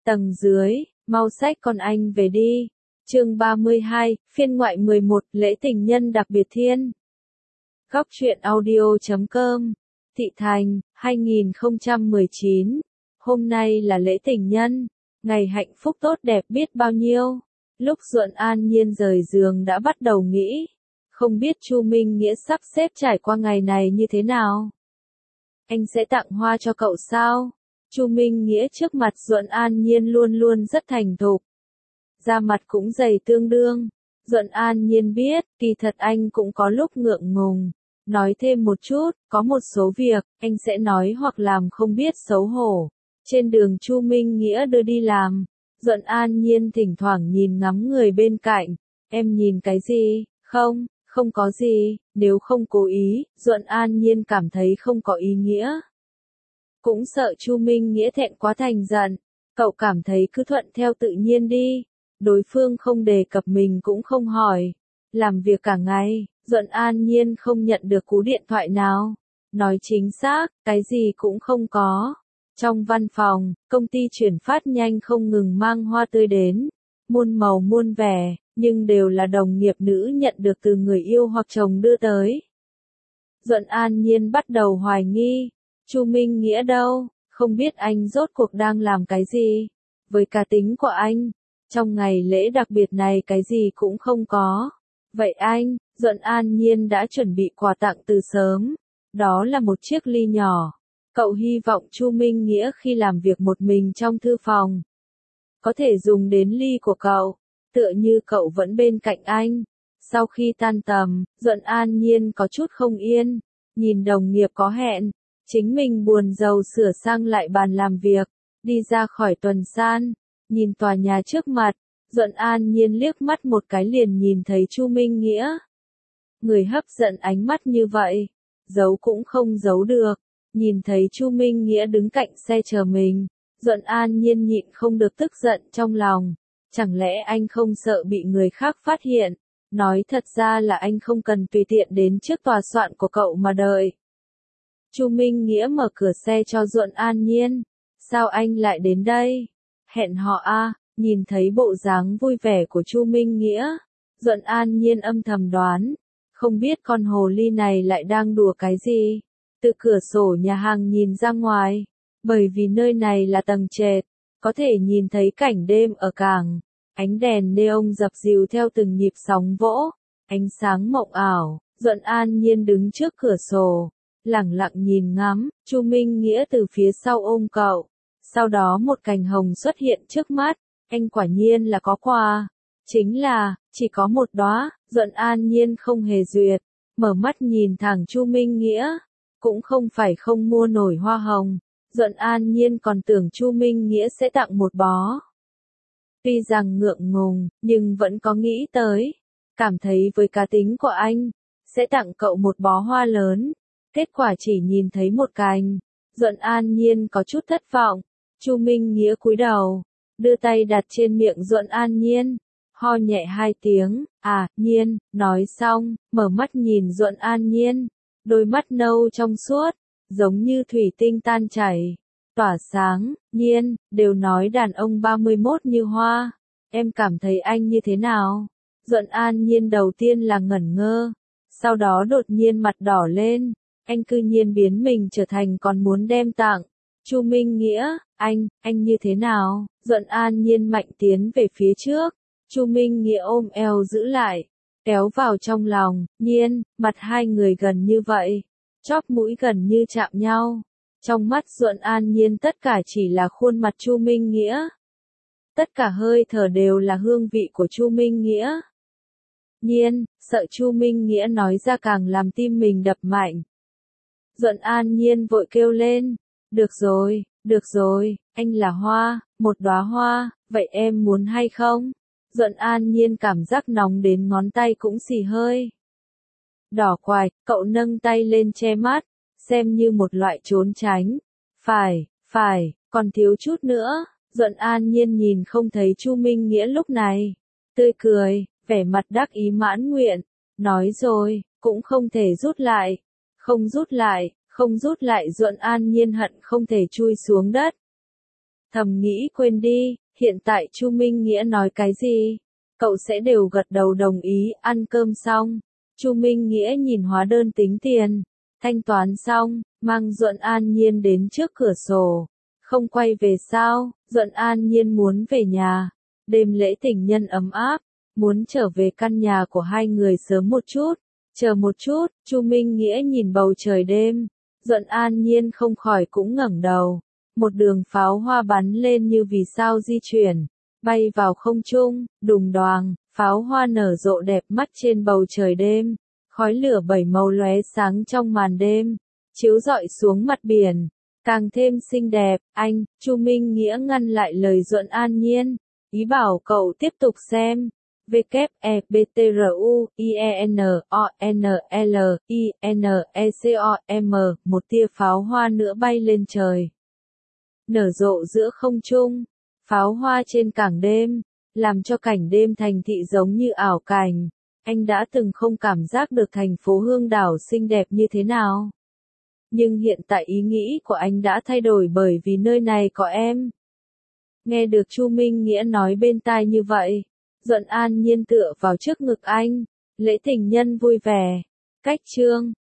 Tầng dưới, mau xách con anh về đi. Chương 32, phiên ngoại 11, lễ tình nhân đặc biệt thiên. Góc truyện audio.com, Thị Thành, 2019. Hôm nay là lễ tình nhân, ngày hạnh phúc tốt đẹp biết bao nhiêu. Lúc Duẫn An Nhiên rời giường đã bắt đầu nghĩ, không biết Chu Minh Nghĩa sắp xếp trải qua ngày này như thế nào. Anh sẽ tặng hoa cho cậu sao? Chu Minh Nghĩa trước mặt Duẫn An Nhiên luôn luôn rất thành thục. Da mặt cũng dày tương đương. Duẫn An Nhiên biết, kỳ thật anh cũng có lúc ngượng ngùng. Nói thêm một chút, có một số việc, anh sẽ nói hoặc làm không biết xấu hổ. Trên đường Chu Minh Nghĩa đưa đi làm, Duẫn An Nhiên thỉnh thoảng nhìn ngắm người bên cạnh. Em nhìn cái gì? Không, không có gì, nếu không cố ý, Duẫn An Nhiên cảm thấy không có ý nghĩa. Cũng sợ Chu Minh Nghĩa thẹn quá thành giận, cậu cảm thấy cứ thuận theo tự nhiên đi. Đối phương không đề cập mình cũng không hỏi. Làm việc cả ngày, Duẫn An Nhiên không nhận được cú điện thoại nào. Nói chính xác, cái gì cũng không có. Trong văn phòng, công ty chuyển phát nhanh không ngừng mang hoa tươi đến. Muôn màu muôn vẻ, nhưng đều là đồng nghiệp nữ nhận được từ người yêu hoặc chồng đưa tới. Duẫn An Nhiên bắt đầu hoài nghi. Chu Minh Nghĩa đâu, không biết anh rốt cuộc đang làm cái gì. Với cá tính của anh, trong ngày lễ đặc biệt này cái gì cũng không có. Vậy anh, Duẫn An Nhiên đã chuẩn bị quà tặng từ sớm. Đó là một chiếc ly nhỏ. Cậu hy vọng Chu Minh Nghĩa khi làm việc một mình trong thư phòng, có thể dùng đến ly của cậu, tựa như cậu vẫn bên cạnh anh. Sau khi tan tầm, Duẫn An Nhiên có chút không yên, nhìn đồng nghiệp có hẹn, chính mình buồn rầu sửa sang lại bàn làm việc, đi ra khỏi tuần san, nhìn tòa nhà trước mặt, Duẫn An Nhiên liếc mắt một cái liền nhìn thấy Chu Minh Nghĩa. Người hấp dẫn ánh mắt như vậy, giấu cũng không giấu được, nhìn thấy Chu Minh Nghĩa đứng cạnh xe chờ mình, Duẫn An Nhiên nhịn không được tức giận trong lòng, chẳng lẽ anh không sợ bị người khác phát hiện, nói thật ra là anh không cần tùy tiện đến trước tòa soạn của cậu mà đợi. Chu Minh Nghĩa mở cửa xe cho Duẫn An Nhiên, sao anh lại đến đây? Hẹn hò à? Nhìn thấy bộ dáng vui vẻ của Chu Minh Nghĩa, Duẫn An Nhiên âm thầm đoán, không biết con hồ ly này lại đang đùa cái gì. Từ cửa sổ nhà hàng nhìn ra ngoài, bởi vì nơi này là tầng trệt, có thể nhìn thấy cảnh đêm ở cảng, ánh đèn neon dập dìu theo từng nhịp sóng vỗ, ánh sáng mộng ảo. Duẫn An Nhiên đứng trước cửa sổ, lẳng lặng nhìn ngắm, Chu Minh Nghĩa từ phía sau ôm cậu. Sau đó một cành hồng xuất hiện trước mắt, anh quả nhiên là có quà. Chính là, chỉ có một đóa. Duẫn An Nhiên không hề duyệt, mở mắt nhìn thẳng Chu Minh Nghĩa. Cũng không phải không mua nổi hoa hồng, Duẫn An Nhiên còn tưởng Chu Minh Nghĩa sẽ tặng một bó. Tuy rằng ngượng ngùng, nhưng vẫn có nghĩ tới. Cảm thấy với cá tính của anh, sẽ tặng cậu một bó hoa lớn. Kết quả chỉ nhìn thấy một cành. Duẫn An Nhiên có chút thất vọng. Chu Minh Nghĩa cúi đầu, đưa tay đặt trên miệng Duẫn An Nhiên, ho nhẹ 2 tiếng, à, Nhiên, nói xong, mở mắt nhìn Duẫn An Nhiên, đôi mắt nâu trong suốt, giống như thủy tinh tan chảy, tỏa sáng. Nhiên, đều nói đàn ông 31 như hoa, em cảm thấy anh như thế nào? Duẫn An Nhiên đầu tiên là ngẩn ngơ, sau đó đột nhiên mặt đỏ lên, anh cư nhiên biến mình trở thành còn muốn đem tặng. Chu Minh Nghĩa, anh như thế nào? Duẫn An Nhiên mạnh tiến về phía trước, Chu Minh Nghĩa ôm eo giữ lại, kéo vào trong lòng. Nhiên, mặt hai người gần như vậy, chóp mũi gần như chạm nhau. Trong mắt Duẫn An Nhiên tất cả chỉ là khuôn mặt Chu Minh Nghĩa. Tất cả hơi thở đều là hương vị của Chu Minh Nghĩa. Nhiên, sợ Chu Minh Nghĩa nói ra càng làm tim mình đập mạnh. Duẫn An Nhiên vội kêu lên, được rồi, anh là hoa, một đóa hoa, vậy em muốn hay không? Duẫn An Nhiên cảm giác nóng đến ngón tay cũng xì hơi. Đỏ quạch, cậu nâng tay lên che mắt, xem như một loại trốn tránh. Phải, còn thiếu chút nữa. Duẫn An Nhiên nhìn không thấy Chu Minh Nghĩa lúc này. Tươi cười, vẻ mặt đắc ý mãn nguyện. Nói rồi, cũng không thể rút lại. Không rút lại, Duẫn An Nhiên hận không thể chui xuống đất. Thầm nghĩ quên đi, hiện tại Chu Minh Nghĩa nói cái gì, cậu sẽ đều gật đầu đồng ý. Ăn cơm xong, Chu Minh Nghĩa nhìn hóa đơn tính tiền, thanh toán xong, mang Duẫn An Nhiên đến trước cửa sổ. Không quay về sao? Duẫn An Nhiên muốn về nhà. Đêm lễ tình nhân ấm áp, muốn trở về căn nhà của hai người sớm một chút. Chờ một chút, Chu Minh Nghĩa nhìn bầu trời đêm. Duẫn An Nhiên không khỏi cũng ngẩng đầu. Một đường pháo hoa bắn lên như vì sao di chuyển, bay vào không trung, đùng đoàng, pháo hoa nở rộ đẹp mắt trên bầu trời đêm. Khói lửa bảy màu lóe sáng trong màn đêm, chiếu rọi xuống mặt biển, càng thêm xinh đẹp. Anh, Chu Minh Nghĩa ngăn lại lời Duẫn An Nhiên, ý bảo cậu tiếp tục xem. WEBTRUINONLINECOM, một tia pháo hoa nữa bay lên trời, nở rộ giữa không trung. Pháo hoa trên cảng đêm, làm cho cảnh đêm thành thị giống như ảo cảnh. Anh đã từng không cảm giác được thành phố Hương Đảo xinh đẹp như thế nào. Nhưng hiện tại ý nghĩ của anh đã thay đổi bởi vì nơi này có em. Nghe được Chu Minh Nghĩa nói bên tai như vậy, Duẫn An Nhiên tựa vào trước ngực anh. Lễ tình nhân vui vẻ. Cách chương